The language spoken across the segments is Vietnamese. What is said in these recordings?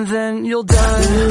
and then you'll die.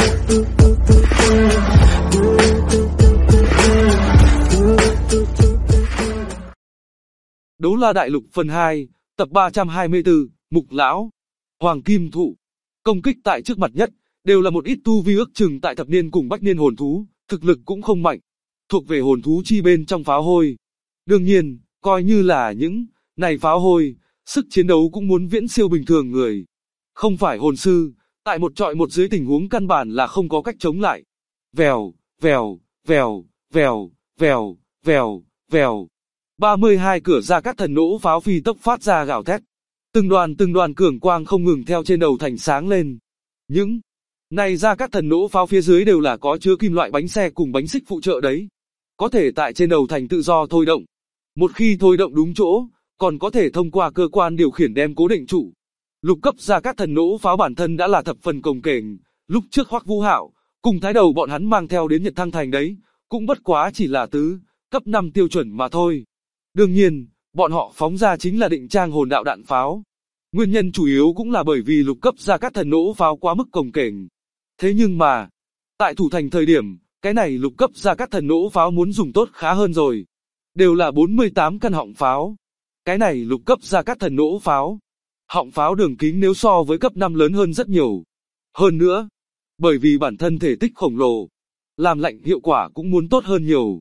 Đấu La Đại Lục phần 2, tập 324, Mục Lão, Hoàng Kim Thụ. Công kích tại trước mặt nhất, đều là một ít tu vi ước chừng tại thập niên cùng bách niên hồn thú, thực lực cũng không mạnh, thuộc về hồn thú chi bên trong pháo hôi. Đương nhiên, coi như là những này pháo hôi, sức chiến đấu cũng muốn viễn siêu bình thường người. Không phải hồn sư, tại một trọi một dưới tình huống căn bản là không có cách chống lại. Vèo, vèo, vèo, vèo, vèo, vèo, vèo. 32 cửa Gia Cát Thần nỗ pháo phi tốc phát ra gào thét. Từng đoàn cường quang không ngừng theo trên đầu thành sáng lên. Những này Gia Cát Thần nỗ pháo phía dưới đều là có chứa kim loại bánh xe cùng bánh xích phụ trợ đấy. Có thể tại trên đầu thành tự do thôi động. Một khi thôi động đúng chỗ, còn có thể thông qua cơ quan điều khiển đem cố định trụ. Lục cấp Gia Cát Thần nỗ pháo bản thân đã là thập phần cồng kềnh, lúc trước Hoắc Vũ Hạo cùng Thái Đầu bọn hắn mang theo đến Nhật Thăng Thành đấy, cũng bất quá chỉ là tứ cấp 5 tiêu chuẩn mà thôi. Đương nhiên, bọn họ phóng ra chính là định trang hồn đạo đạn pháo. Nguyên nhân chủ yếu cũng là bởi vì lục cấp Gia Cát Thần nỗ pháo quá mức cồng kềnh. Thế nhưng mà, tại thủ thành thời điểm, cái này lục cấp Gia Cát Thần nỗ pháo muốn dùng tốt khá hơn rồi. Đều là 48 căn họng pháo. Cái này lục cấp Gia Cát Thần nỗ pháo. Họng pháo đường kính nếu so với cấp 5 lớn hơn rất nhiều. Hơn nữa, bởi vì bản thân thể tích khổng lồ, làm lạnh hiệu quả cũng muốn tốt hơn nhiều.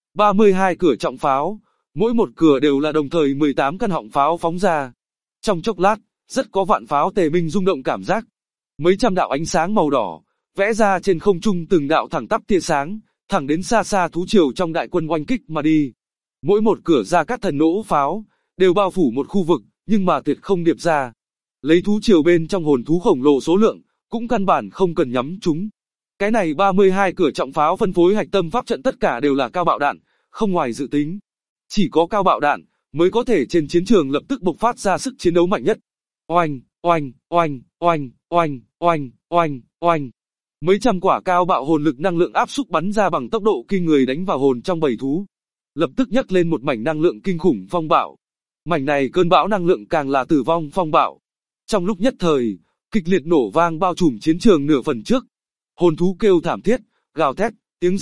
32 cửa trọng pháo, mỗi một cửa đều là đồng thời 18 căn họng pháo phóng ra. Trong chốc lát, rất có vạn pháo tề minh rung động cảm giác. Mấy trăm đạo ánh sáng màu đỏ, vẽ ra trên không trung từng đạo thẳng tắp tia sáng, thẳng đến xa xa thú triều trong đại quân oanh kích mà đi. Mỗi một cửa Gia Cát Thần nỗ pháo, đều bao phủ một khu vực, nhưng mà tuyệt không điệp ra. Lấy thú triều bên trong hồn thú khổng lồ số lượng, cũng căn bản không cần nhắm chúng. Cái này 32 cửa trọng pháo phân phối hạch tâm pháp trận tất cả đều là cao bạo đạn, không ngoài dự tính. Chỉ có cao bạo đạn, mới có thể trên chiến trường lập tức bộc phát ra sức chiến đấu mạnh nhất. Oanh, oanh, oanh, oanh, oanh, oanh, oanh, oanh. Mấy trăm quả cao bạo hồn lực năng lượng áp xúc bắn ra bằng tốc độ kinh người đánh vào hồn trong bầy thú. Lập tức nhấc lên một mảnh năng lượng kinh khủng phong bạo. Mảnh này cơn bão năng lượng càng là tử vong phong bạo. Trong lúc nhất thời, kịch liệt nổ vang bao trùm chiến trường nửa phần trước. Hồn thú kêu thảm thiết, gào thét, tiếng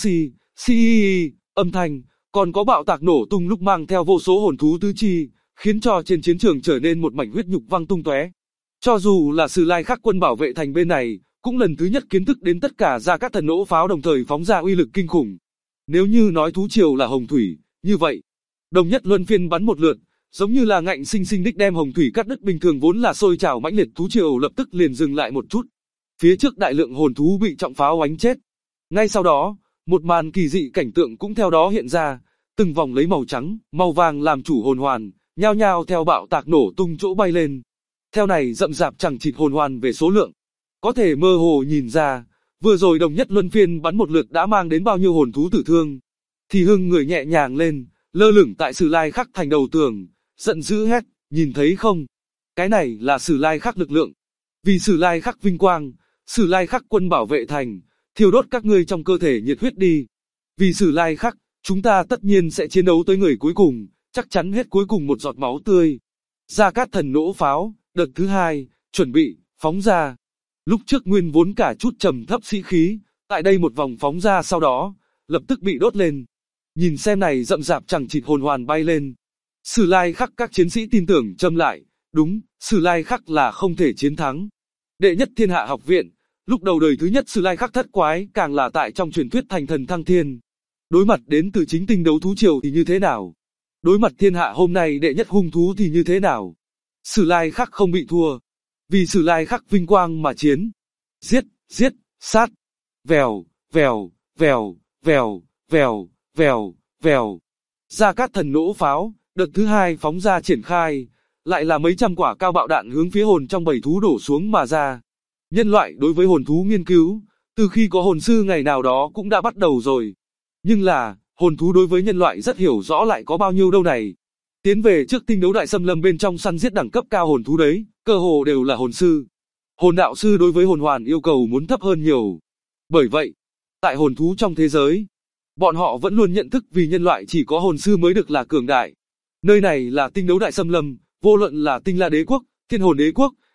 xì âm thanh, còn có bạo tạc nổ tung lúc mang theo vô số hồn thú tứ chi, khiến cho trên chiến trường trở nên một mảnh huyết nhục văng tung tóe. Cho dù là Sử Lai Khắc quân bảo vệ thành bên này, cũng lần thứ nhất kiến thức đến tất cả Gia Cát Thần nỗ pháo đồng thời phóng ra uy lực kinh khủng. Nếu như nói thú triều là hồng thủy, như vậy, đồng nhất luân phiên bắn một lượt, giống như là ngạnh sinh sinh đích đem hồng thủy cắt đứt bình thường vốn là sôi trào mãnh liệt thú triều lập tức liền dừng lại một chút. Phía trước đại lượng hồn thú bị trọng pháo oánh chết. Ngay sau đó, một màn kỳ dị cảnh tượng cũng theo đó hiện ra, từng vòng lấy màu trắng, màu vàng làm chủ hồn hoàn, nhao nhao theo bạo tạc nổ tung chỗ bay lên. Theo này rậm rạp chẳng chịt hồn hoàn về số lượng, có thể mơ hồ nhìn ra, vừa rồi đồng nhất luân phiên bắn một lượt đã mang đến bao nhiêu hồn thú tử thương. Thì Hưng người nhẹ nhàng lên, lơ lửng tại Sử Lai Khắc thành đầu tường, giận dữ hét, nhìn thấy không? Cái này là Sử Lai Khắc lực lượng. Vì Sử Lai Khắc vinh quang, Sử Lai Khắc quân bảo vệ thành, thiêu đốt các ngươi trong cơ thể nhiệt huyết đi. Vì Sử Lai Khắc, chúng ta tất nhiên sẽ chiến đấu tới người cuối cùng, chắc chắn hết cuối cùng một giọt máu tươi. Gia Cát Thần nỗ pháo, đợt thứ 2, chuẩn bị, phóng ra. Lúc trước nguyên vốn cả chút trầm thấp sĩ khí, tại đây một vòng phóng ra sau đó, lập tức bị đốt lên. Nhìn xem này rậm rạp chẳng chịt hồn hoàn bay lên. Sử Lai Khắc các chiến sĩ tin tưởng châm lại, đúng, Sử Lai Khắc là không thể chiến thắng. Đệ nhất thiên hạ học viện, lúc đầu đời thứ nhất Sử Lai Khắc thất quái càng là tại trong truyền thuyết thành thần thăng thiên. Đối mặt đến từ chính tinh đấu thú triều thì như thế nào? Đối mặt thiên hạ hôm nay đệ nhất hung thú thì như thế nào? Sử Lai Khắc không bị thua. Vì Sử Lai Khắc vinh quang mà chiến. Giết, giết, sát. Vèo, vèo, vèo, vèo, vèo, vèo, vèo. Gia Cát Thần nỗ pháo, đợt thứ 2 phóng ra triển khai, lại là mấy trăm quả cao bạo đạn hướng phía hồn trong bầy thú đổ xuống mà ra. Nhân loại đối với hồn thú nghiên cứu, từ khi có hồn sư ngày nào đó cũng đã bắt đầu rồi. Nhưng là, hồn thú đối với nhân loại rất hiểu rõ lại có bao nhiêu đâu này. Tiến về trước tinh đấu đại xâm lâm bên trong săn giết đẳng cấp cao hồn thú đấy, cơ hồ đều là hồn sư. Hồn đạo sư đối với hồn hoàn yêu cầu muốn thấp hơn nhiều. Bởi vậy, tại hồn thú trong thế giới, bọn họ vẫn luôn nhận thức vì nhân loại chỉ có hồn sư mới được là cường đại. Nơi này là tinh đấu đại xâm lâm, vô luận là Tinh La Đế quốc, Thiên Hồn Đế quốc,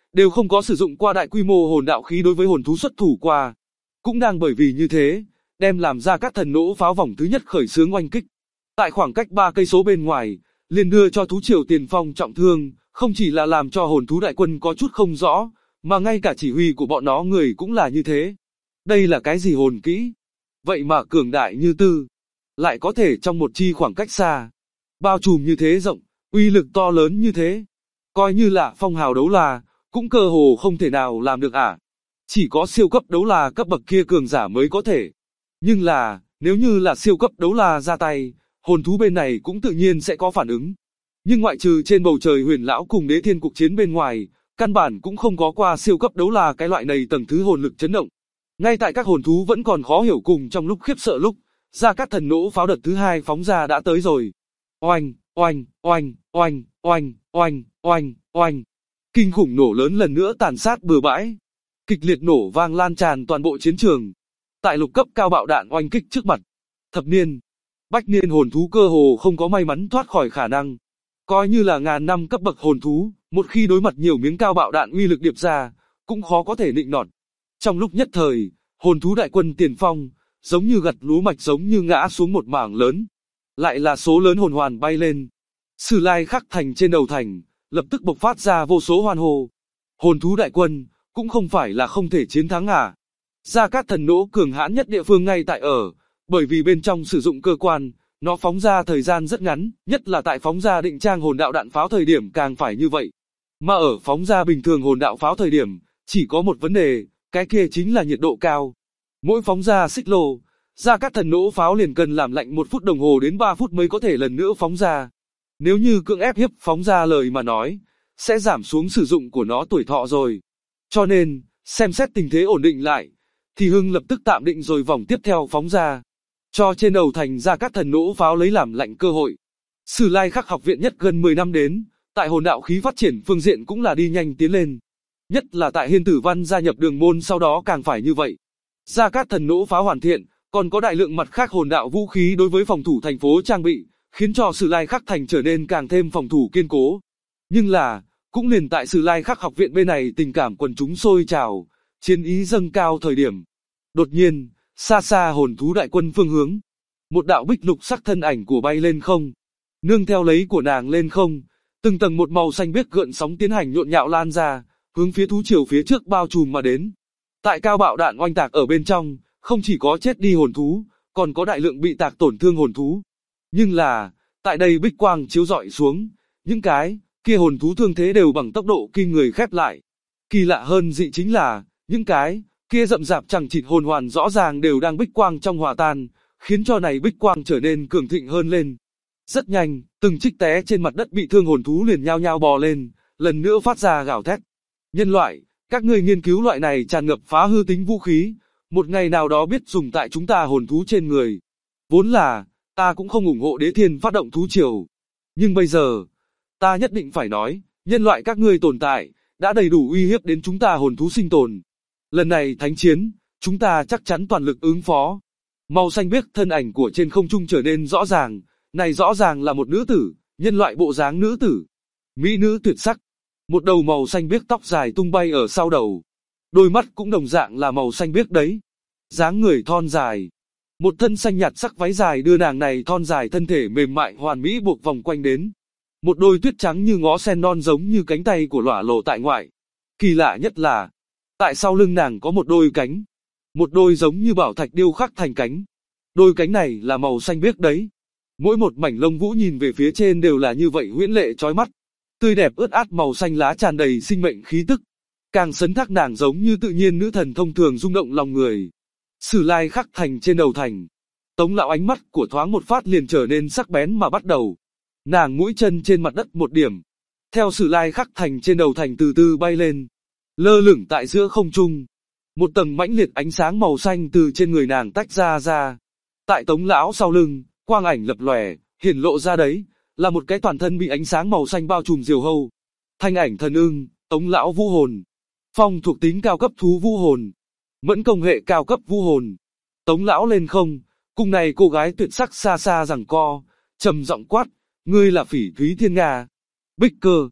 đều không có sử dụng qua đại quy mô hồn đạo khí đối với hồn thú xuất thủ qua. Cũng đang bởi vì như thế, đem làm ra các thần nỗ pháo vòng thứ nhất khởi xướng oanh kích. Tại khoảng cách 3 cây số bên ngoài, liền đưa cho thú triều tiền phong trọng thương, không chỉ là làm cho hồn thú đại quân có chút không rõ, mà ngay cả chỉ huy của bọn nó người cũng là như thế. Đây là cái gì hồn kỹ? Vậy mà cường đại như tư, lại có thể trong một chi khoảng cách xa, bao trùm như thế rộng, uy lực to lớn như thế. Coi như là phong hào đấu la, cũng cơ hồ không thể nào làm được à. Chỉ có siêu cấp đấu la cấp bậc kia cường giả mới có thể. Nhưng là, nếu như là siêu cấp đấu la ra tay, hồn thú bên này cũng tự nhiên sẽ có phản ứng. Nhưng ngoại trừ trên bầu trời huyền lão cùng đế thiên cuộc chiến bên ngoài, căn bản cũng không có qua siêu cấp đấu la cái loại này tầng thứ hồn lực chấn động. Ngay tại các hồn thú vẫn còn khó hiểu cùng trong lúc khiếp sợ lúc, Gia Cát Thần nỗ pháo đợt thứ hai phóng ra đã tới rồi. Oanh, oanh, oanh, oanh, oanh, oanh, oanh, oanh. Kinh khủng nổ lớn lần nữa tàn sát bừa bãi. Kịch liệt nổ vang lan tràn toàn bộ chiến trường. Tại lục cấp cao bạo đạn oanh kích trước mặt, thập niên, bách niên hồn thú cơ hồ không có may mắn thoát khỏi khả năng. Coi như là ngàn năm cấp bậc hồn thú, một khi đối mặt nhiều miếng cao bạo đạn uy lực điệp ra, cũng khó có thể nịnh nọt. Trong lúc nhất thời, hồn thú đại quân tiền phong, giống như gặt lúa mạch giống như ngã xuống một mảng lớn. Lại là số lớn hồn hoàn bay lên. Sử Lai Khắc Thành trên đầu thành, lập tức bộc phát ra vô số hoan hô. Hồn thú đại quân, cũng không phải là không thể chiến thắng à. Gia Cát Thần nỗ cường hãn nhất địa phương ngay tại ở, bởi vì bên trong sử dụng cơ quan, nó phóng ra thời gian rất ngắn, nhất là tại phóng ra định trang hồn đạo đạn pháo thời điểm càng phải như vậy. Mà ở phóng ra bình thường hồn đạo pháo thời điểm, chỉ có một vấn đề, cái kia chính là nhiệt độ cao. Mỗi phóng ra xích lô, Gia Cát Thần nỗ pháo liền cần làm lạnh 1 phút đồng hồ đến 3 phút mới có thể lần nữa phóng ra. Nếu như cưỡng ép hiếp phóng ra lời mà nói, sẽ giảm xuống sử dụng của nó tuổi thọ rồi. Cho nên, xem xét tình thế ổn định lại, thì Hưng lập tức tạm định rồi vòng tiếp theo phóng ra. Cho trên đầu thành Gia Cát Thần nỗ pháo lấy làm lạnh cơ hội. Sử Lai Khắc học viện nhất gần 10 năm đến, tại hồn đạo khí phát triển phương diện cũng là đi nhanh tiến lên. Nhất là tại Hiên Tử Văn gia nhập đường môn sau đó càng phải như vậy. Gia Cát Thần nỗ pháo hoàn thiện, còn có đại lượng mặt khác hồn đạo vũ khí đối với phòng thủ thành phố trang bị, khiến cho Sử Lai Khắc thành trở nên càng thêm phòng thủ kiên cố. Nhưng là, cũng liền tại Sử Lai Khắc học viện bên này tình cảm quần chúng sôi trào, chiến ý dâng cao thời điểm. Đột nhiên, xa xa hồn thú đại quân phương hướng, một đạo bích lục sắc thân ảnh của bay lên không, nương theo lấy của nàng lên không, từng tầng một màu xanh biếc gợn sóng tiến hành nhộn nhạo lan ra, hướng phía thú triều phía trước bao trùm mà đến. Tại cao bạo đạn oanh tạc ở bên trong, không chỉ có chết đi hồn thú, còn có đại lượng bị tạc tổn thương hồn thú. Nhưng là, tại đây bích quang chiếu rọi xuống, những cái kia hồn thú thương thế đều bằng tốc độ kinh người khép lại. Kỳ lạ hơn dị chính là, những cái kia rậm rạp chẳng chịt hồn hoàn rõ ràng đều đang bích quang trong hòa tan, khiến cho này bích quang trở nên cường thịnh hơn lên. Rất nhanh, từng trích té trên mặt đất bị thương hồn thú liền nhao nhao bò lên, lần nữa phát ra gào thét. Nhân loại, các ngươi nghiên cứu loại này tràn ngập phá hư tính vũ khí, một ngày nào đó biết dùng tại chúng ta hồn thú trên người. Vốn là, ta cũng không ủng hộ Đế Thiên phát động thú triều. Nhưng bây giờ, ta nhất định phải nói, nhân loại các ngươi tồn tại, đã đầy đủ uy hiếp đến chúng ta hồn thú sinh tồn. Lần này thánh chiến, chúng ta chắc chắn toàn lực ứng phó. Màu xanh biếc thân ảnh của trên không trung trở nên rõ ràng, này rõ ràng là một nữ tử, nhân loại bộ dáng nữ tử. Mỹ nữ tuyệt sắc, một đầu màu xanh biếc tóc dài tung bay ở sau đầu. Đôi mắt cũng đồng dạng là màu xanh biếc đấy. Dáng người thon dài. Một thân xanh nhạt sắc váy dài đưa nàng này thon dài thân thể mềm mại hoàn mỹ buộc vòng quanh đến. Một đôi tuyết trắng như ngó sen non giống như cánh tay của lỏa lộ tại ngoại. Kỳ lạ nhất là, tại sau lưng nàng có một đôi cánh. Một đôi giống như bảo thạch điêu khắc thành cánh. Đôi cánh này là màu xanh biếc đấy. Mỗi một mảnh lông vũ nhìn về phía trên đều là như vậy huyễn lệ chói mắt. Tươi đẹp ướt át màu xanh lá tràn đầy sinh mệnh khí tức. Càng sấn thác nàng giống như tự nhiên nữ thần thông thường rung động lòng người. Sử Lai Khắc Thành trên đầu thành. Tống lão ánh mắt của thoáng một phát liền trở nên sắc bén mà bắt đầu. Nàng mũi chân trên mặt đất một điểm. Theo Sử Lai Khắc Thành trên đầu thành từ từ bay lên. Lơ lửng tại giữa không trung. Một tầng mãnh liệt ánh sáng màu xanh từ trên người nàng tách ra. Tại Tống lão sau lưng, quang ảnh lập lòe, hiển lộ ra đấy, là một cái toàn thân bị ánh sáng màu xanh bao trùm diều hâu. Thanh ảnh thần ưng, Tống lão vũ hồn. Phong thuộc tính cao cấp thú vũ hồn. Mẫn công hệ cao cấp vũ hồn. Tống lão lên không, cùng này cô gái tuyệt sắc xa xa giằng co, trầm giọng quát, ngươi là Phỉ Thúy Thiên Nga. Bích Cơ.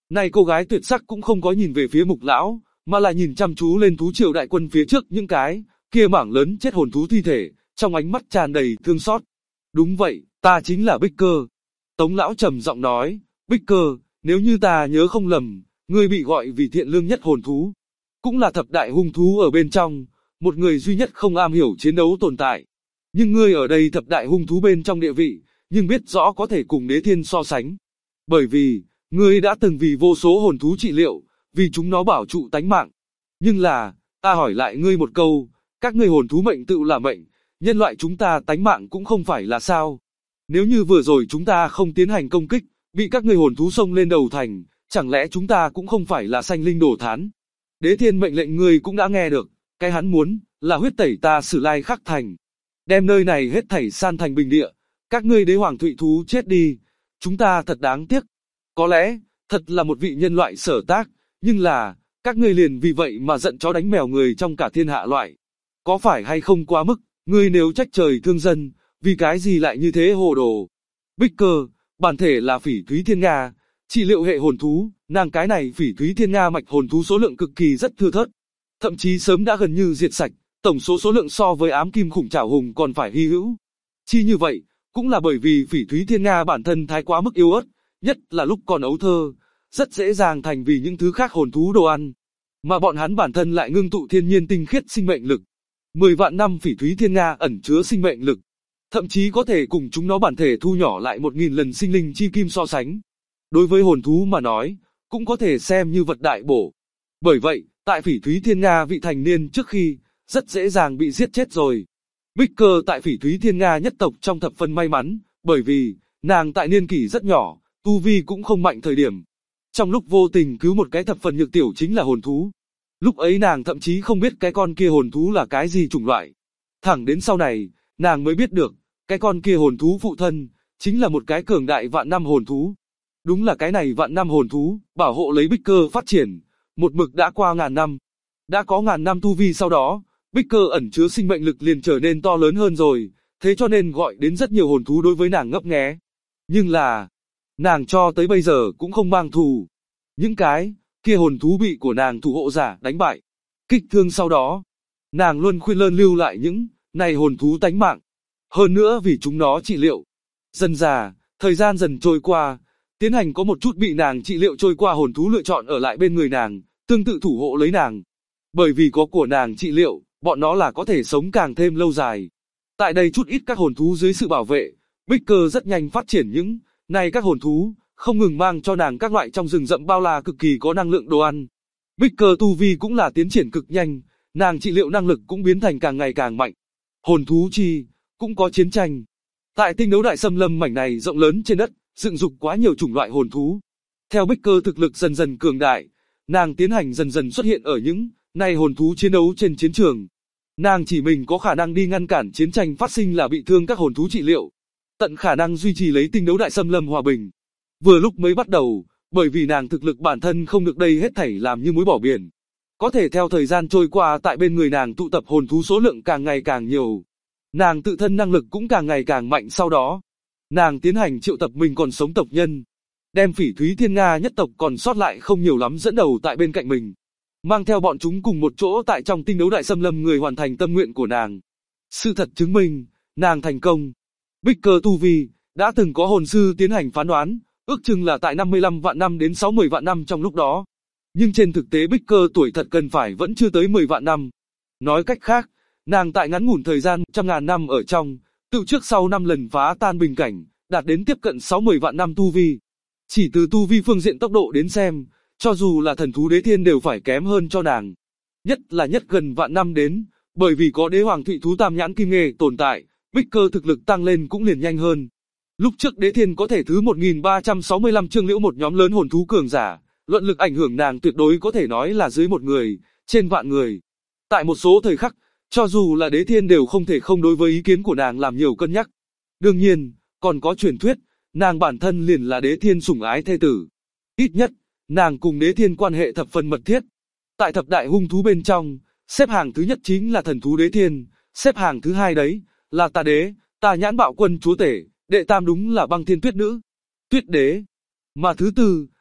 Này cô gái tuyệt sắc cũng không có nhìn về phía Mục lão, mà là nhìn chăm chú lên thú triều đại quân phía trước những cái kia mảng lớn chết hồn thú thi thể, trong ánh mắt tràn đầy thương xót. Đúng vậy, ta chính là Bích Cơ. Tống lão trầm giọng nói, Bích Cơ, nếu như ta nhớ không lầm, ngươi bị gọi vì thiện lương nhất hồn thú, cũng là thập đại hung thú ở bên trong, một người duy nhất không am hiểu chiến đấu tồn tại. Nhưng ngươi ở đây thập đại hung thú bên trong địa vị, nhưng biết rõ có thể cùng Đế Thiên so sánh. Bởi vì, ngươi đã từng vì vô số hồn thú trị liệu, vì chúng nó bảo trụ tánh mạng. Nhưng là, ta hỏi lại ngươi một câu, các ngươi hồn thú mệnh tự là mệnh, nhân loại chúng ta tánh mạng cũng không phải là sao. Nếu như vừa rồi chúng ta không tiến hành công kích, bị các ngươi hồn thú xông lên đầu thành, chẳng lẽ chúng ta cũng không phải là sanh linh đổ thán. Đế Thiên mệnh lệnh ngươi cũng đã nghe được, cái hắn muốn, là huyết tẩy ta Sử Lai Khắc Thành. Đem nơi này hết thảy san thành bình địa, các ngươi đế hoàng thụy thú chết đi, chúng ta thật đáng tiếc. Có lẽ, thật là một vị nhân loại sở tác, nhưng là, các ngươi liền vì vậy mà giận chó đánh mèo người trong cả thiên hạ loại. Có phải hay không quá mức, ngươi nếu trách trời thương dân, vì cái gì lại như thế hồ đồ. Bích Cơ, bản thể là Phỉ Thúy Thiên Nga, trị liệu hệ hồn thú, nàng cái này Phỉ Thúy Thiên Nga mạch hồn thú số lượng cực kỳ rất thưa thớt. Thậm chí sớm đã gần như diệt sạch, tổng số lượng so với ám kim khủng trảo hùng còn phải hy hữu. Chi như vậy, cũng là bởi vì Phỉ Thúy Thiên Nga bản thân thái quá mức yếu ớt, nhất là lúc còn ấu thơ, rất dễ dàng thành vì những thứ khác hồn thú đồ ăn. Mà bọn hắn bản thân lại ngưng tụ thiên nhiên tinh khiết sinh mệnh lực. 10 vạn năm Phỉ Thúy Thiên Nga ẩn chứa sinh mệnh lực, thậm chí có thể cùng chúng nó bản thể thu nhỏ lại 1000 lần sinh linh chi kim so sánh. Đối với hồn thú mà nói, cũng có thể xem như vật đại bổ. Bởi vậy, tại Phỉ Thúy Thiên Nga vị thành niên trước khi, rất dễ dàng bị giết chết rồi. Bích Cơ tại Phỉ Thúy Thiên Nga nhất tộc trong thập phần may mắn, bởi vì, nàng tại niên kỷ rất nhỏ, tu vi cũng không mạnh thời điểm. Trong lúc vô tình cứu một cái thập phần nhược tiểu chính là hồn thú. Lúc ấy nàng thậm chí không biết cái con kia hồn thú là cái gì chủng loại. Thẳng đến sau này, nàng mới biết được, cái con kia hồn thú phụ thân, chính là một cái cường đại vạn năm hồn thú. Đúng là cái này vạn năm hồn thú, bảo hộ lấy Bích Cơ phát triển, một mực đã qua ngàn năm. Đã có ngàn năm tu vi sau đó, Bích Cơ ẩn chứa sinh mệnh lực liền trở nên to lớn hơn rồi, thế cho nên gọi đến rất nhiều hồn thú đối với nàng ngấp nghé. Nhưng là, nàng cho tới bây giờ cũng không mang thù. Những cái kia hồn thú bị của nàng thủ hộ giả đánh bại, kích thương sau đó, nàng luôn khuyên lơn lưu lại những này hồn thú tánh mạng. Hơn nữa vì chúng nó trị liệu. Dần dà, thời gian dần trôi qua, tiến hành có một chút bị nàng trị liệu trôi qua hồn thú lựa chọn ở lại bên người nàng, tương tự thủ hộ lấy nàng. Bởi vì có của nàng trị liệu, bọn nó là có thể sống càng thêm lâu dài. Tại đây chút ít các hồn thú dưới sự bảo vệ, Bích Cơ rất nhanh phát triển những này các hồn thú, không ngừng mang cho nàng các loại trong rừng rậm bao la cực kỳ có năng lượng đồ ăn. Bích Cơ tu vi cũng là tiến triển cực nhanh, nàng trị liệu năng lực cũng biến thành càng ngày càng mạnh. Hồn thú chi, cũng có chiến tranh. Tại tinh đấu đại xâm lâm mảnh này rộng lớn trên đất, dựng dục quá nhiều chủng loại hồn thú. Theo Bích Cơ thực lực dần dần cường đại, nàng tiến hành dần dần xuất hiện ở những này hồn thú chiến đấu trên chiến trường. Nàng chỉ mình có khả năng đi ngăn cản chiến tranh phát sinh là bị thương các hồn thú trị liệu, tận khả năng duy trì lấy tinh đấu đại xâm lâm hòa bình. Vừa lúc mới bắt đầu, bởi vì nàng thực lực bản thân không được đây hết thảy làm như muối bỏ biển. Có thể theo thời gian trôi qua tại bên người nàng tụ tập hồn thú số lượng càng ngày càng nhiều. Nàng tự thân năng lực cũng càng ngày càng mạnh sau đó. Nàng tiến hành triệu tập mình còn sống tộc nhân. Đem Phỉ Thúy Thiên Nga nhất tộc còn sót lại không nhiều lắm dẫn đầu tại bên cạnh mình. Mang theo bọn chúng cùng một chỗ tại trong tinh đấu đại xâm lâm người hoàn thành tâm nguyện của nàng. Sự thật chứng minh, nàng thành công. Bích Cơ tu vi, đã từng có hồn sư tiến hành phán đoán, ước chừng là tại 55 vạn năm đến 60 vạn năm trong lúc đó. Nhưng trên thực tế Bích Cơ tuổi thật cần phải vẫn chưa tới 10 vạn năm. Nói cách khác, nàng tại ngắn ngủn thời gian 100.000 năm ở trong, tự trước sau 5 lần phá tan bình cảnh, đạt đến tiếp cận 60 vạn năm tu vi. Chỉ từ tu vi phương diện tốc độ đến xem, cho dù là thần thú đế thiên đều phải kém hơn cho nàng. Nhất là nhất gần vạn năm đến, bởi vì có đế hoàng thụy thú tam nhãn kim nghề tồn tại, Bích Cơ thực lực tăng lên cũng liền nhanh hơn. Lúc trước đế thiên có thể thứ 1365 chương liễu một nhóm lớn hồn thú cường giả, luận lực ảnh hưởng nàng tuyệt đối có thể nói là dưới một người, trên vạn người. Tại một số thời khắc, cho dù là đế thiên đều không thể không đối với ý kiến của nàng làm nhiều cân nhắc. Đương nhiên, còn có truyền thuyết, nàng bản thân liền là đế thiên sủng ái thê tử. Ít nhất, nàng cùng đế thiên quan hệ thập phần mật thiết. Tại thập đại hung thú bên trong, xếp hàng thứ nhất chính là thần thú đế thiên, xếp hàng thứ hai đấy, là tà đế, tà nhãn bạo quân chúa tể, đệ tam đúng là băng thiên tuyết nữ, tuyết đế. Mà thứ tư,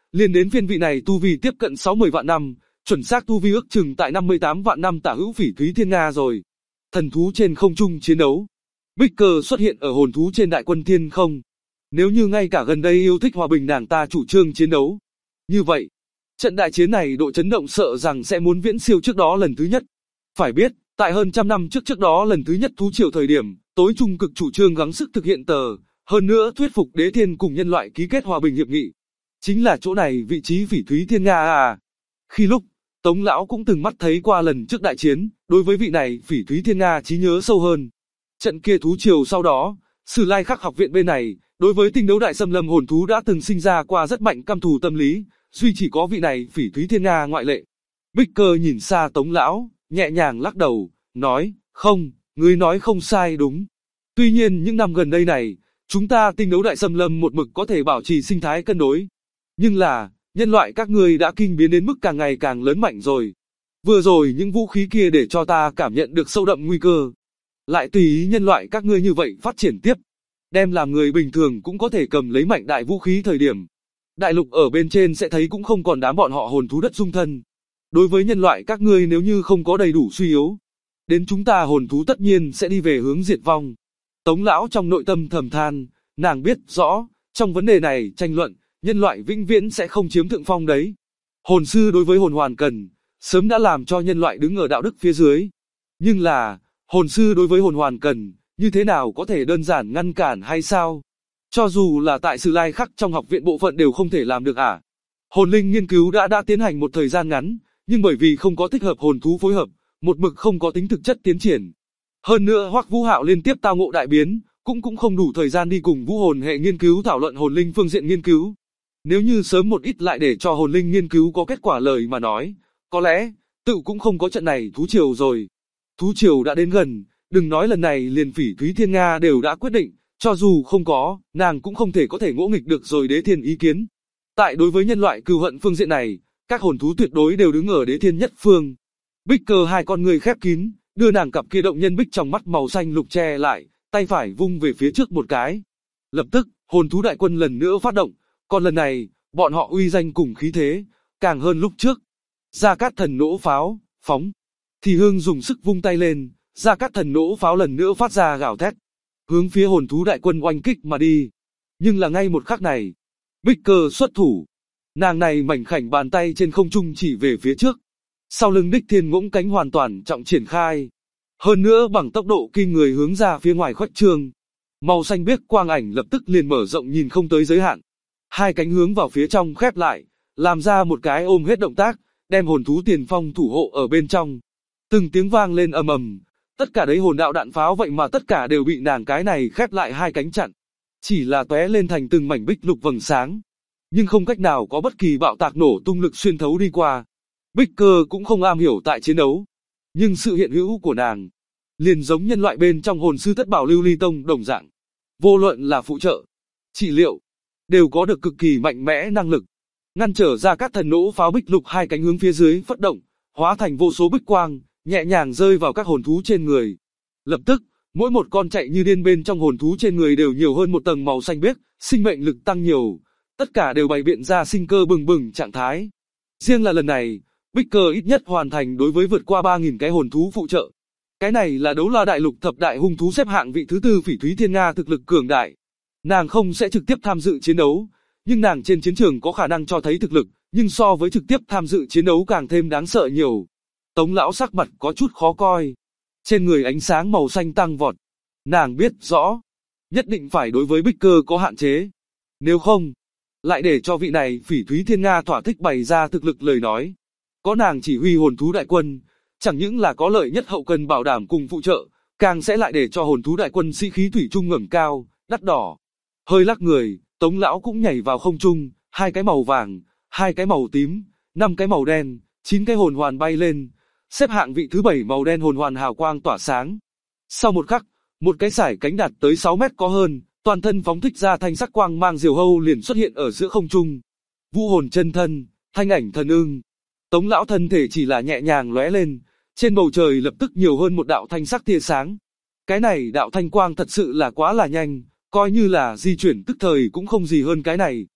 liền đến phiên vị này tu vi tiếp cận 60 vạn năm, chuẩn xác tu vi ước chừng tại 58 vạn năm tả hữu Phỉ Thúy Thiên Nga rồi. Thần thú trên không trung chiến đấu. Bích Cơ xuất hiện ở hồn thú trên đại quân thiên không. Nếu như ngay cả gần đây yêu thích hòa bình nàng ta chủ trương chiến đấu. Như vậy, trận đại chiến này độ chấn động sợ rằng sẽ muốn viễn siêu trước đó lần thứ nhất. Phải biết, tại hơn trăm năm trước đó lần thứ nhất thú triều thời điểm, tối trung cực chủ trương gắng sức thực hiện hơn nữa thuyết phục đế thiên cùng nhân loại ký kết hòa bình hiệp nghị. Chính là chỗ này vị trí Phỉ Thúy Thiên Nga à. Khi lúc, Tống lão cũng từng mắt thấy qua lần trước đại chiến, đối với vị này Phỉ Thúy Thiên Nga trí nhớ sâu hơn. Trận kia thú triều sau đó, Sử Lai Khắc học viện bên này, đối với tinh đấu đại xâm lâm hồn thú đã từng sinh ra qua rất mạnh căm thù tâm lý, duy chỉ có vị này Phỉ Thúy Thiên Nga ngoại lệ. Bích Cơ nhìn xa Tống lão, nhẹ nhàng lắc đầu, nói, không, ngươi nói không sai đúng. Tuy nhiên những năm gần đây này, chúng ta tinh đấu đại xâm lâm một mực có thể bảo trì sinh thái cân đối. Nhưng là, nhân loại các ngươi đã kinh biến đến mức càng ngày càng lớn mạnh rồi. Vừa rồi những vũ khí kia để cho ta cảm nhận được sâu đậm nguy cơ. Lại tùy ý nhân loại các ngươi như vậy phát triển tiếp. Đem làm người bình thường cũng có thể cầm lấy mạnh đại vũ khí thời điểm. Đại lục ở bên trên sẽ thấy cũng không còn đám bọn họ hồn thú đất dung thân. Đối với nhân loại các ngươi nếu như không có đầy đủ suy yếu, đến chúng ta hồn thú tất nhiên sẽ đi về hướng diệt vong. Tống lão trong nội tâm thầm than, nàng biết rõ, trong vấn đề này tranh luận, nhân loại vĩnh viễn sẽ không chiếm thượng phong đấy. Hồn sư đối với hồn hoàn cần, sớm đã làm cho nhân loại đứng ở đạo đức phía dưới. Nhưng là, hồn sư đối với hồn hoàn cần, như thế nào có thể đơn giản ngăn cản hay sao? Cho dù là tại Sử Lai Khắc trong học viện bộ phận đều không thể làm được à? Hồn linh nghiên cứu đã tiến hành một thời gian ngắn, nhưng bởi vì không có thích hợp hồn thú phối hợp, một mực không có tính thực chất tiến triển. Hơn nữa Hoắc Vũ Hạo liên tiếp tao ngộ đại biến, cũng không đủ thời gian đi cùng vũ hồn hệ nghiên cứu thảo luận hồn linh phương diện nghiên cứu. Nếu như sớm một ít lại để cho hồn linh nghiên cứu có kết quả lời mà nói, có lẽ, tự cũng không có trận này thú triều rồi. Thú triều đã đến gần, đừng nói lần này liền Phỉ Thúy Thiên Nga đều đã quyết định, cho dù không có, nàng cũng không thể có thể ngỗ nghịch được rồi đế thiên ý kiến. Tại đối với nhân loại cừu hận phương diện này, các hồn thú tuyệt đối đều đứng ở đế thiên nhất phương. Bích Cơ hai con người khép kín, đưa nàng cặp kia động nhân bích trong mắt màu xanh lục che lại, tay phải vung về phía trước một cái. Lập tức, hồn thú đại quân lần nữa phát động, còn lần này, bọn họ uy danh cùng khí thế, càng hơn lúc trước. Gia Cát Thần nỗ pháo, phóng. Thì Hương dùng sức vung tay lên, Gia Cát Thần nỗ pháo lần nữa phát ra gào thét, hướng phía hồn thú đại quân oanh kích mà đi. Nhưng là ngay một khắc này, Bích Cơ xuất thủ. Nàng này mảnh khảnh bàn tay trên không trung chỉ về phía trước. Sau lưng đích thiên ngỗng cánh hoàn toàn trọng triển khai. Hơn nữa bằng tốc độ kinh người hướng ra phía ngoài khuếch trương. Màu xanh biếc quang ảnh lập tức liền mở rộng nhìn không tới giới hạn. Hai cánh hướng vào phía trong khép lại, làm ra một cái ôm hết động tác, đem hồn thú tiền phong thủ hộ ở bên trong. Từng tiếng vang lên ầm ầm, tất cả đấy hồn đạo đạn pháo vậy mà tất cả đều bị nàng cái này khép lại hai cánh chặn. Chỉ là tóe lên thành từng mảnh bích lục vầng sáng. Nhưng không cách nào có bất kỳ bạo tạc nổ tung lực xuyên thấu đi qua. Bích Cơ cũng không am hiểu tại chiến đấu. Nhưng sự hiện hữu của nàng, liền giống nhân loại bên trong hồn sư thất bảo lưu ly tông đồng dạng. Vô luận là phụ trợ, trị liệu, đều có được cực kỳ mạnh mẽ năng lực. Ngăn trở Gia Cát Thần nỗ pháo bích lục hai cánh hướng phía dưới phất động, hóa thành vô số bích quang, nhẹ nhàng rơi vào các hồn thú trên người. Lập tức, mỗi một con chạy như điên bên trong hồn thú trên người đều nhiều hơn một tầng màu xanh biếc, sinh mệnh lực tăng nhiều, tất cả đều bày biện ra sinh cơ bừng bừng trạng thái. Riêng là lần này, Bích Cơ ít nhất hoàn thành đối với vượt qua 3.000 cái hồn thú phụ trợ. Cái này là đấu la đại lục thập đại hung thú xếp hạng vị thứ tư Phỉ Thúy Thiên Nga thực lực cường đại. Nàng không sẽ trực tiếp tham dự chiến đấu, nhưng nàng trên chiến trường có khả năng cho thấy thực lực, nhưng so với trực tiếp tham dự chiến đấu càng thêm đáng sợ nhiều. Tống lão sắc mặt có chút khó coi. Trên người ánh sáng màu xanh tăng vọt. Nàng biết rõ, nhất định phải đối với Bích Cơ có hạn chế. Nếu không, lại để cho vị này Phỉ Thúy Thiên Nga thỏa thích bày ra thực lực lời nói. Có nàng chỉ huy hồn thú đại quân, chẳng những là có lợi nhất hậu cần bảo đảm cùng phụ trợ, càng sẽ lại để cho hồn thú đại quân sĩ khí thủy chung ngẩng cao, đắt đỏ. Hơi lắc người, Tống lão cũng nhảy vào không trung, hai cái màu vàng, hai cái màu tím, 5 cái màu đen, 9 cái hồn hoàn bay lên, xếp hạng vị thứ 7 màu đen hồn hoàn hào quang tỏa sáng. Sau một khắc, một cái sải cánh đạt tới 6 mét có hơn, toàn thân phóng thích ra thanh sắc quang mang diều hâu liền xuất hiện ở giữa không trung. Vũ hồn chân thân, thanh ảnh thần ưng. Tống lão thân thể chỉ là nhẹ nhàng lóe lên, trên bầu trời lập tức nhiều hơn một đạo thanh sắc tia sáng. Cái này đạo thanh quang thật sự là quá là nhanh, coi như là di chuyển tức thời cũng không gì hơn cái này.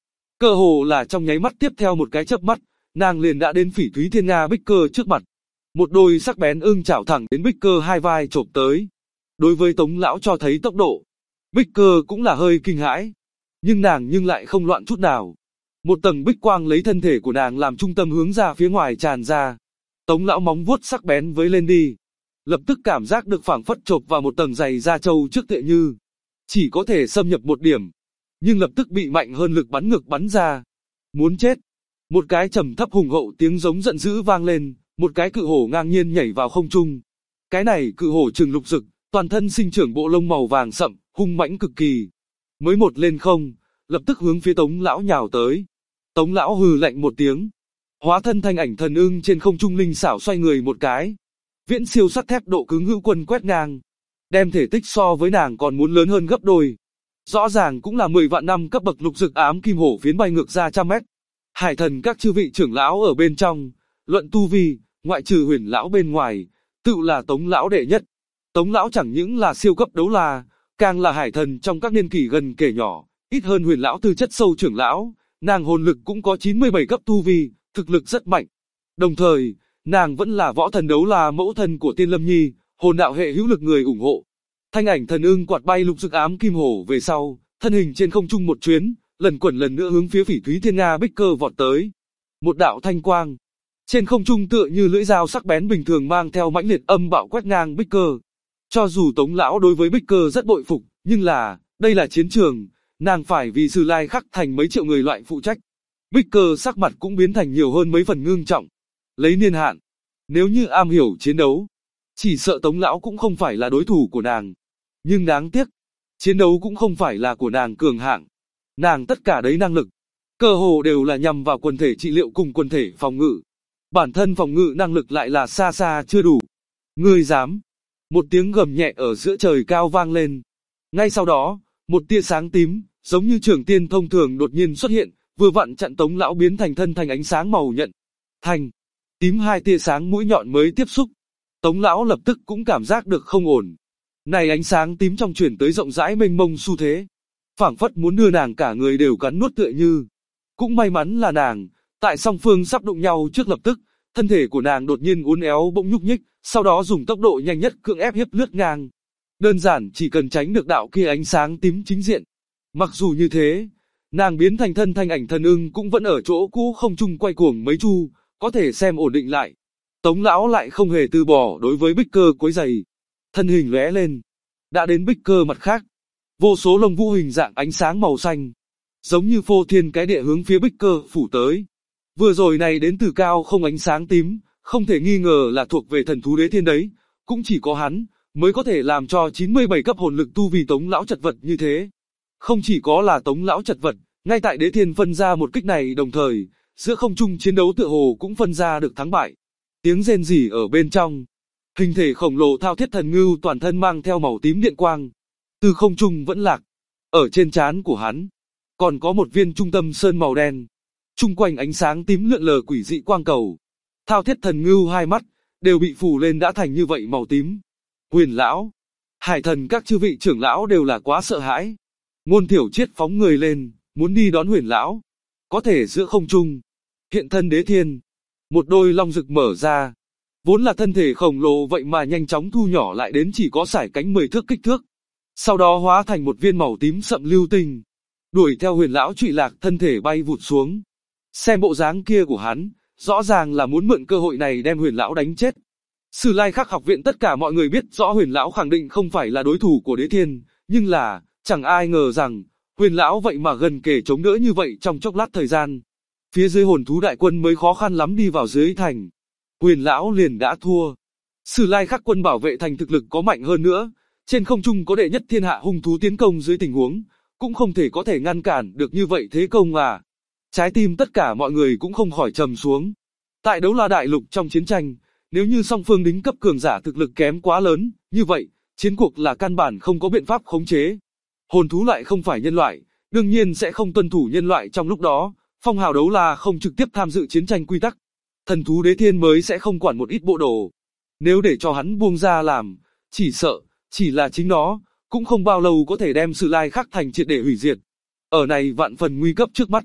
Cơ hồ là trong nháy mắt tiếp theo một cái chớp mắt, nàng liền đã đến Phỉ Thúy Thiên Nga Bích Cơ trước mặt. Một đôi sắc bén ưng chảo thẳng đến Bích Cơ hai vai chộp tới. Đối với Tống lão cho thấy tốc độ, Bích Cơ cũng là hơi kinh hãi, nhưng nàng lại không loạn chút nào. Một tầng bích quang lấy thân thể của nàng làm trung tâm hướng ra phía ngoài tràn ra. Tống lão móng vuốt sắc bén với lên đi, lập tức cảm giác được phảng phất chộp vào một tầng dày da trâu trước tựa như chỉ có thể xâm nhập một điểm, nhưng lập tức bị mạnh hơn lực bắn ngược bắn ra. Muốn chết! Một cái trầm thấp hùng hậu tiếng giống giận dữ vang lên, một cái cự hổ ngang nhiên nhảy vào không trung. Cái này cự hổ trừng lục rực, toàn thân sinh trưởng bộ lông màu vàng sậm, hung mãnh cực kỳ. Mới một lên không, lập tức hướng phía Tống lão nhào tới. Tống lão hừ lạnh một tiếng, hóa thân thành ảnh thần ưng trên không trung linh xảo xoay người một cái. Viễn siêu sắt thép độ cứng hữu quân quét ngang, đem thể tích so với nàng còn muốn lớn hơn gấp đôi. Rõ ràng cũng là 10 vạn năm cấp bậc lục dực ám kim hổ phiến bay ngược ra trăm mét. Hải thần các chư vị trưởng lão ở bên trong, luận tu vi, ngoại trừ Huyền lão bên ngoài, tự là Tống lão đệ nhất. Tống lão chẳng những là siêu cấp đấu la, càng là hải thần trong các niên kỷ gần kể nhỏ, ít hơn Huyền lão tư chất sâu trưởng lão, nàng hồn lực cũng có 97 cấp tu vi, thực lực rất mạnh. Đồng thời, nàng vẫn là võ thần đấu la mẫu thân của Tiên Lâm Nhi, hồn đạo hệ hữu lực người ủng hộ. Thanh ảnh thần ưng quạt bay lục dực ám kim hổ về sau, thân hình trên không trung một chuyến, lần quẩn lần nữa hướng phía Phỉ Thúy Thiên Nga Bích Cơ vọt tới. Một đạo thanh quang trên không trung tựa như lưỡi dao sắc bén bình thường mang theo mãnh liệt âm bạo quét ngang Bích Cơ. Cho dù Tống lão đối với Bích Cơ rất bội phục, nhưng đây là chiến trường, nàng phải vì Sử Lai Khắc Thành mấy triệu người loại phụ trách. Bích Cơ sắc mặt cũng biến thành nhiều hơn mấy phần ngưng trọng. Lấy niên hạn, nếu như am hiểu chiến đấu, chỉ sợ Tống lão cũng không phải là đối thủ của nàng. Nhưng đáng tiếc, chiến đấu cũng không phải là của nàng cường hạng. Nàng tất cả đấy năng lực, cơ hồ đều là nhằm vào quần thể trị liệu cùng quần thể phòng ngự. Bản thân phòng ngự năng lực lại là xa xa chưa đủ. Ngươi dám! Một tiếng gầm nhẹ ở giữa trời cao vang lên. Ngay sau đó, một tia sáng tím, giống như trường tiên thông thường đột nhiên xuất hiện, vừa vặn chặn Tống lão biến thành thân thành ánh sáng màu nhận. Thành, tím hai tia sáng mũi nhọn mới tiếp xúc. Tống lão lập tức cũng cảm giác được không ổn. Này ánh sáng tím trong chuyển tới rộng rãi mênh mông xu thế, phảng phất muốn đưa nàng cả người đều cắn nuốt tựa như. Cũng may mắn là nàng, tại song phương sắp đụng nhau trước lập tức, thân thể của nàng đột nhiên uốn éo bỗng nhúc nhích, sau đó dùng tốc độ nhanh nhất cưỡng ép hiếp lướt ngang. Đơn giản chỉ cần tránh được đạo kia ánh sáng tím chính diện. Mặc dù như thế, nàng biến thành thân thanh ảnh thần ưng cũng vẫn ở chỗ cũ không trung quay cuồng mấy chu, có thể xem ổn định lại. Tống lão lại không hề từ bỏ đối với Bích Cơ quấy giày. Thân hình lóe lên, đã đến Bích Cơ mặt khác. Vô số lông vũ hình dạng ánh sáng màu xanh, giống như phô thiên cái địa hướng phía Bích Cơ phủ tới. Vừa rồi này đến từ cao không ánh sáng tím, không thể nghi ngờ là thuộc về thần thú đế thiên đấy, cũng chỉ có hắn mới có thể làm cho 97 cấp hồn lực tu vì Tống lão chật vật như thế. Không chỉ có là Tống lão chật vật, ngay tại đế thiên phân ra một kích này đồng thời, giữa không trung chiến đấu tựa hồ cũng phân ra được thắng bại. Tiếng rên rỉ ở bên trong, hình thể khổng lồ thao thiết thần ngưu toàn thân mang theo màu tím điện quang, từ không trung vẫn lạc. Ở trên trán của hắn, còn có một viên trung tâm sơn màu đen, chung quanh ánh sáng tím lượn lờ quỷ dị quang cầu. Thao thiết thần ngưu hai mắt, đều bị phủ lên đã thành như vậy màu tím. Huyền lão, hải thần các chư vị trưởng lão đều là quá sợ hãi. Ngôn Thiểu Triết phóng người lên, muốn đi đón Huyền lão. Có thể giữa không trung, hiện thân đế thiên, một đôi long rực mở ra. Vốn là thân thể khổng lồ vậy mà nhanh chóng thu nhỏ lại đến chỉ có sải cánh 10 thước kích thước. Sau đó hóa thành một viên màu tím sậm lưu tinh, đuổi theo Huyền lão trụy lạc thân thể bay vụt xuống. Xem bộ dáng kia của hắn, rõ ràng là muốn mượn cơ hội này đem Huyền lão đánh chết. Sử Lai Khắc học viện tất cả mọi người biết rõ Huyền lão khẳng định không phải là đối thủ của đế thiên, nhưng là, chẳng ai ngờ rằng, Huyền lão vậy mà gần kề chống đỡ như vậy trong chốc lát thời gian. Phía dưới hồn thú đại quân mới khó khăn lắm đi vào dưới thành. Huyền lão liền đã thua. Sử Lai Khắc quân bảo vệ thành thực lực có mạnh hơn nữa, trên không trung có đệ nhất thiên hạ hung thú tiến công dưới tình huống, cũng không thể có thể ngăn cản được như vậy thế công à. Trái tim tất cả mọi người cũng không khỏi trầm xuống. Tại Đấu La Đại Lục trong chiến tranh, nếu như song phương đính cấp cường giả thực lực kém quá lớn, như vậy, chiến cuộc là căn bản không có biện pháp khống chế. Hồn thú lại không phải nhân loại, đương nhiên sẽ không tuân thủ nhân loại trong lúc đó, phong hào đấu la không trực tiếp tham dự chiến tranh quy tắc. Thần thú đế thiên mới sẽ không quản một ít bộ đồ. Nếu để cho hắn buông ra làm, chỉ sợ, chỉ là chính nó, cũng không bao lâu có thể đem Sử Lai Khắc thành triệt để hủy diệt. Ở này vạn phần nguy cấp trước mắt,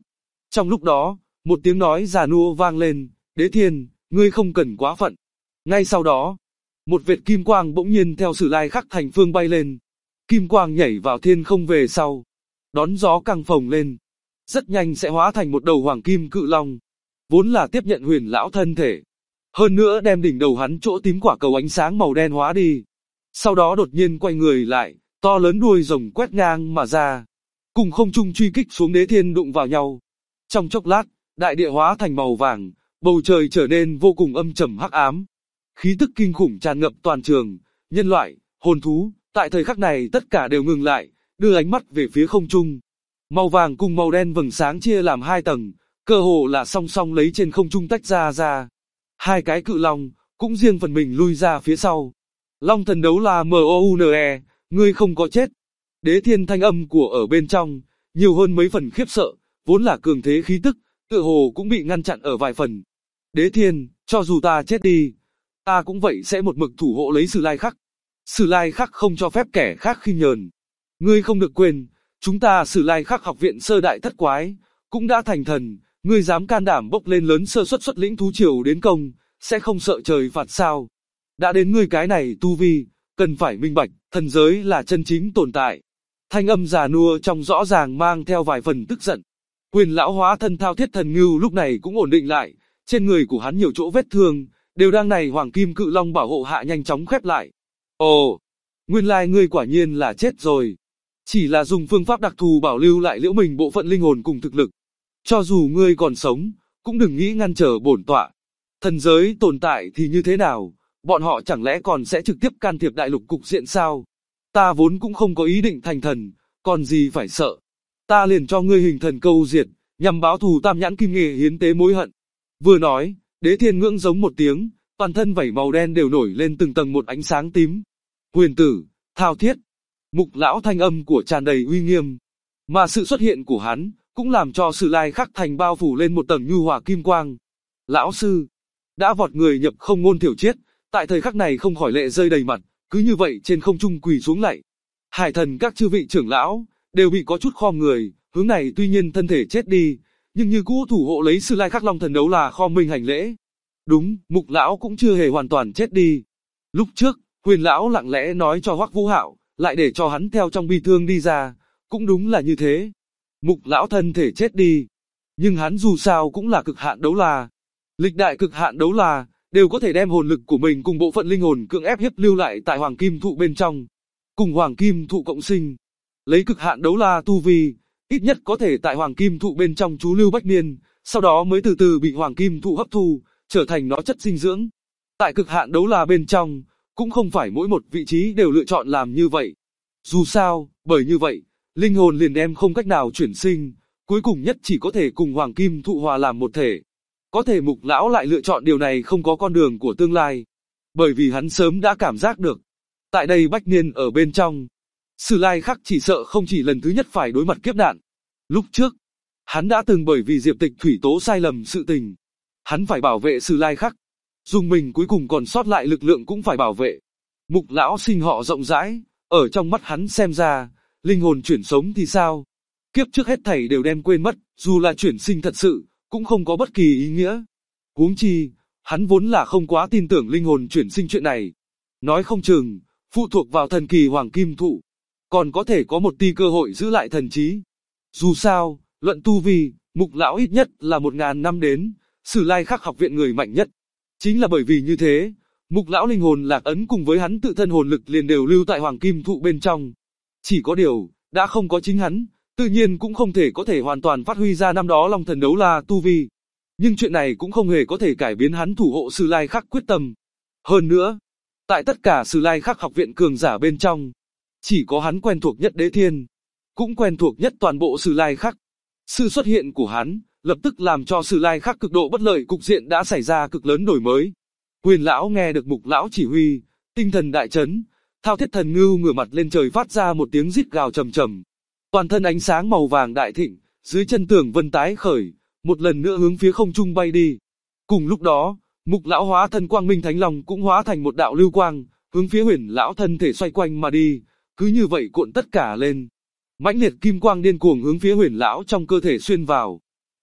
Trong lúc đó, một tiếng nói già nua vang lên, Đế Thiên, ngươi không cần quá phận. Ngay sau đó, một vệt kim quang bỗng nhiên theo Sử Lai Khắc Thành phương bay lên. Kim quang nhảy vào thiên không về sau, đón gió căng phồng lên, rất nhanh sẽ hóa thành một đầu hoàng kim cự long, vốn là tiếp nhận Huyền lão thân thể. Hơn nữa đem đỉnh đầu hắn chỗ tím quả cầu ánh sáng màu đen hóa đi. Sau đó đột nhiên quay người lại, to lớn đuôi rồng quét ngang mà ra, cùng không trung truy kích xuống Đế Thiên đụng vào nhau. Trong chốc lát, đại địa hóa thành màu vàng, bầu trời trở nên vô cùng âm trầm hắc ám. Khí tức kinh khủng tràn ngập toàn trường, nhân loại, hồn thú, tại thời khắc này tất cả đều ngừng lại, đưa ánh mắt về phía không trung. Màu vàng cùng màu đen vầng sáng chia làm hai tầng, cơ hồ là song song lấy trên không trung tách ra. Hai cái cự long, cũng riêng phần mình lui ra phía sau. Long thần đấu là MOUNE, ngươi không có chết. Đế Thiên thanh âm của ở bên trong, nhiều hơn mấy phần khiếp sợ, vốn là cường thế khí tức, tựa hồ cũng bị ngăn chặn ở vài phần. Đế Thiên, cho dù ta chết đi, ta cũng vậy sẽ một mực thủ hộ lấy Sử Lai Khắc. Sử Lai Khắc không cho phép kẻ khác khinh nhờn. Ngươi không được quên, chúng ta Sử Lai Khắc học viện sơ đại thất quái, cũng đã thành thần, ngươi dám can đảm bốc lên lớn sơ suất xuất lĩnh thú triều đến công, sẽ không sợ trời phạt sao? Đã đến ngươi cái này tu vi, cần phải minh bạch, thần giới là chân chính tồn tại. Thanh âm già nua trong rõ ràng mang theo vài phần tức giận. Huyền lão hóa thân Thao Thiết Thần Ngưu lúc này cũng ổn định lại, trên người của hắn nhiều chỗ vết thương, đều đang này hoàng kim cự long bảo hộ hạ nhanh chóng khép lại. Ồ, nguyên lai ngươi quả nhiên là chết rồi. Chỉ là dùng phương pháp đặc thù bảo lưu lại liễu mình bộ phận linh hồn cùng thực lực. Cho dù ngươi còn sống, cũng đừng nghĩ ngăn trở bổn tọa. Thần giới tồn tại thì như thế nào, bọn họ chẳng lẽ còn sẽ trực tiếp can thiệp đại lục cục diện sao? Ta vốn cũng không có ý định thành thần, còn gì phải sợ. Ta liền cho ngươi hình thần câu diệt, nhằm báo thù tam nhãn kim nghề hiến tế mối hận. Vừa nói, Đế Thiên ngưỡng giống một tiếng, toàn thân vảy màu đen đều nổi lên từng tầng một ánh sáng tím. Huyền tử, Thao Thiết, Mục lão thanh âm của tràn đầy uy nghiêm. Mà sự xuất hiện của hắn, cũng làm cho Sử Lai Khắc Thành bao phủ lên một tầng nhu hòa kim quang. Lão sư, đã vọt người nhập không ngôn thiểu chết, tại thời khắc này không khỏi lệ rơi đầy mặt, cứ như vậy trên không trung quỳ xuống lạy. Hải thần các chư vị trưởng lão, đều bị có chút khom người, hướng này tuy nhiên thân thể chết đi, nhưng như cũ thủ hộ lấy Sử Lai Khắc Long thần đấu là khom mình hành lễ. Đúng, Mục lão cũng chưa hề hoàn toàn chết đi. Lúc trước, Huyền lão lặng lẽ nói cho Hoắc Vũ Hạo, lại để cho hắn theo trong bi thương đi ra, cũng đúng là như thế. Mục lão thân thể chết đi, nhưng hắn dù sao cũng là cực hạn đấu la. Lịch đại cực hạn đấu la, đều có thể đem hồn lực của mình cùng bộ phận linh hồn cưỡng ép hiếp lưu lại tại Hoàng Kim Thụ bên trong, cùng Hoàng Kim Thụ cộng sinh. Lấy cực hạn đấu la tu vi, ít nhất có thể tại Hoàng Kim Thụ bên trong trú lưu bách niên, sau đó mới từ từ bị Hoàng Kim Thụ hấp thu, trở thành nó chất dinh dưỡng. Tại cực hạn đấu la bên trong, cũng không phải mỗi một vị trí đều lựa chọn làm như vậy. Dù sao, bởi như vậy, linh hồn liền đem không cách nào chuyển sinh, cuối cùng nhất chỉ có thể cùng Hoàng Kim Thụ hòa làm một thể. Có thể Mục lão lại lựa chọn điều này không có con đường của tương lai, bởi vì hắn sớm đã cảm giác được. Tại đây bách niên ở bên trong, Sử Lai Khắc chỉ sợ không chỉ lần thứ nhất phải đối mặt kiếp nạn. Lúc trước, hắn đã từng bởi vì Diệp Tịch thủy tố sai lầm sự tình. Hắn phải bảo vệ Sử Lai Khắc, dùng mình cuối cùng còn sót lại lực lượng cũng phải bảo vệ. Mục lão sinh họ rộng rãi, ở trong mắt hắn xem ra, linh hồn chuyển sống thì sao? Kiếp trước hết thảy đều đem quên mất, dù là chuyển sinh thật sự, cũng không có bất kỳ ý nghĩa. Huống chi, hắn vốn là không quá tin tưởng linh hồn chuyển sinh chuyện này. Nói không chừng, phụ thuộc vào thần kỳ Hoàng Kim Thụ, còn có thể có một tia cơ hội giữ lại thần trí. Dù sao, luận tu vi, Mục lão ít nhất là 1000 năm đến, Sử Lai Khắc học viện người mạnh nhất. Chính là bởi vì như thế, Mục lão linh hồn lạc ấn cùng với hắn tự thân hồn lực liền đều lưu tại Hoàng Kim Thụ bên trong. Chỉ có điều, đã không có chính hắn, tự nhiên cũng không thể có thể hoàn toàn phát huy ra năm đó Long thần đấu la tu vi. Nhưng chuyện này cũng không hề có thể cải biến hắn thủ hộ Sử Lai Khắc quyết tâm. Hơn nữa, tại tất cả Sử Lai Khắc học viện cường giả bên trong, chỉ có hắn quen thuộc nhất Đế Thiên, cũng quen thuộc nhất toàn bộ Sử Lai Khắc. Sự xuất hiện của hắn, lập tức làm cho Sử Lai Khắc cực độ bất lợi cục diện đã xảy ra cực lớn đổi mới. Huyền lão nghe được Mục lão chỉ huy, tinh thần đại chấn, Thao Thiết Thần Ngưu ngửa mặt lên trời phát ra một tiếng rít gào trầm trầm. Toàn thân ánh sáng màu vàng đại thịnh, dưới chân tường vân tái khởi, một lần nữa hướng phía không trung bay đi. Cùng lúc đó, Mục lão hóa thân Quang Minh Thánh Long cũng hóa thành một đạo lưu quang, hướng phía Huyền lão thân thể xoay quanh mà đi, cứ như vậy cuộn tất cả lên. Mãnh liệt kim quang điên cuồng hướng phía Huyền lão trong cơ thể xuyên vào.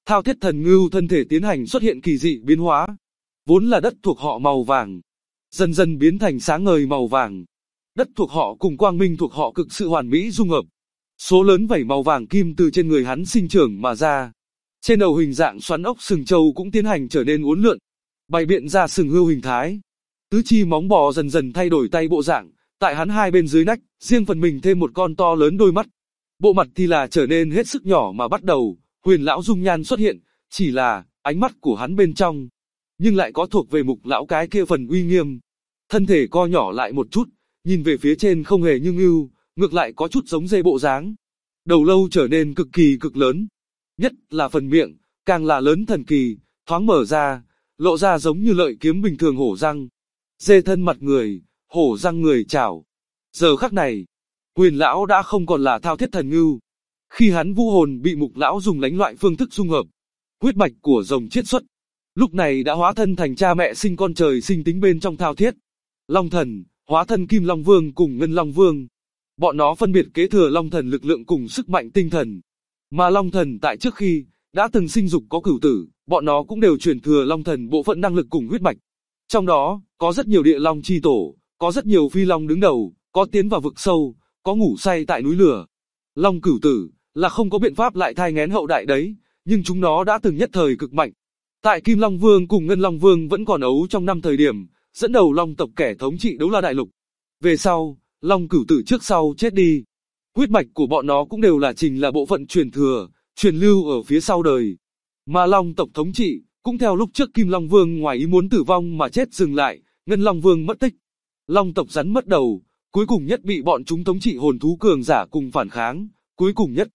Thao thiết thần ngưu thân thể tiến hành xuất hiện kỳ dị biến hóa. Vốn là đất thuộc họ màu vàng, dần dần biến thành sáng ngời màu vàng. Đất thuộc họ cùng quang minh thuộc họ cực sự hoàn mỹ dung hợp. Số lớn vảy màu vàng kim từ trên người hắn sinh trưởng mà ra. Trên đầu hình dạng xoắn ốc sừng trâu cũng tiến hành trở nên uốn lượn, bày biện ra sừng hươu hình thái. Tứ chi móng bò dần dần thay đổi tay bộ dạng, tại hắn hai bên dưới nách, riêng phần mình thêm một con to lớn đôi mắt. Bộ mặt thì là trở nên hết sức nhỏ mà bắt đầu, Huyền lão dung nhan xuất hiện, chỉ là ánh mắt của hắn bên trong, nhưng lại có thuộc về Mục lão cái kia phần uy nghiêm. Thân thể co nhỏ lại một chút, nhìn về phía trên không hề như ngưu, ngược lại có chút giống dê bộ dáng. Đầu lâu trở nên cực kỳ cực lớn, nhất là phần miệng, càng là lớn thần kỳ, thoáng mở ra, lộ ra giống như lợi kiếm bình thường hổ răng. Dê thân mặt người, hổ răng người chảo. Giờ khắc này, Huyền lão đã không còn là thao thiết thần ngưu. Khi hắn vũ hồn bị Mục lão dùng lánh loại phương thức dung hợp, huyết mạch của rồng chiết xuất, lúc này đã hóa thân thành cha mẹ sinh con trời sinh tính bên trong thao thiết. Long thần, hóa thân Kim Long Vương cùng Ngân Long Vương. Bọn nó phân biệt kế thừa Long thần lực lượng cùng sức mạnh tinh thần. Mà Long thần tại trước khi đã từng sinh dục có cửu tử, bọn nó cũng đều truyền thừa Long thần bộ phận năng lực cùng huyết mạch. Trong đó, có rất nhiều địa long chi tổ, có rất nhiều phi long đứng đầu, có tiến vào vực sâu, có ngủ say tại núi lửa. Long cửu tử là không có biện pháp lại thai nghén hậu đại đấy, nhưng chúng nó đã từng nhất thời cực mạnh. Tại Kim Long Vương cùng Ngân Long Vương vẫn còn ấu trong năm thời điểm, dẫn đầu Long tộc kẻ thống trị Đấu La Đại Lục. Về sau, Long cửu tử trước sau chết đi. Huyết mạch của bọn nó cũng đều là bộ phận truyền thừa, truyền lưu ở phía sau đời. Mà Long tộc thống trị, cũng theo lúc trước Kim Long Vương ngoài ý muốn tử vong mà chết dừng lại, Ngân Long Vương mất tích. Long tộc rắn mất đầu, cuối cùng nhất bị bọn chúng thống trị hồn thú cường giả cùng phản kháng, cuối cùng nhất.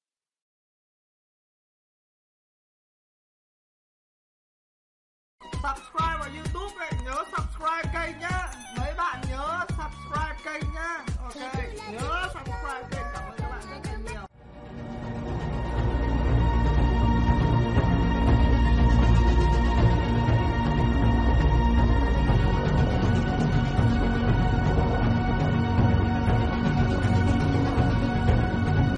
Subscribe vào YouTube này, nhớ subscribe kênh nhá. Mấy bạn nhớ subscribe kênh nhá. Ok, nhớ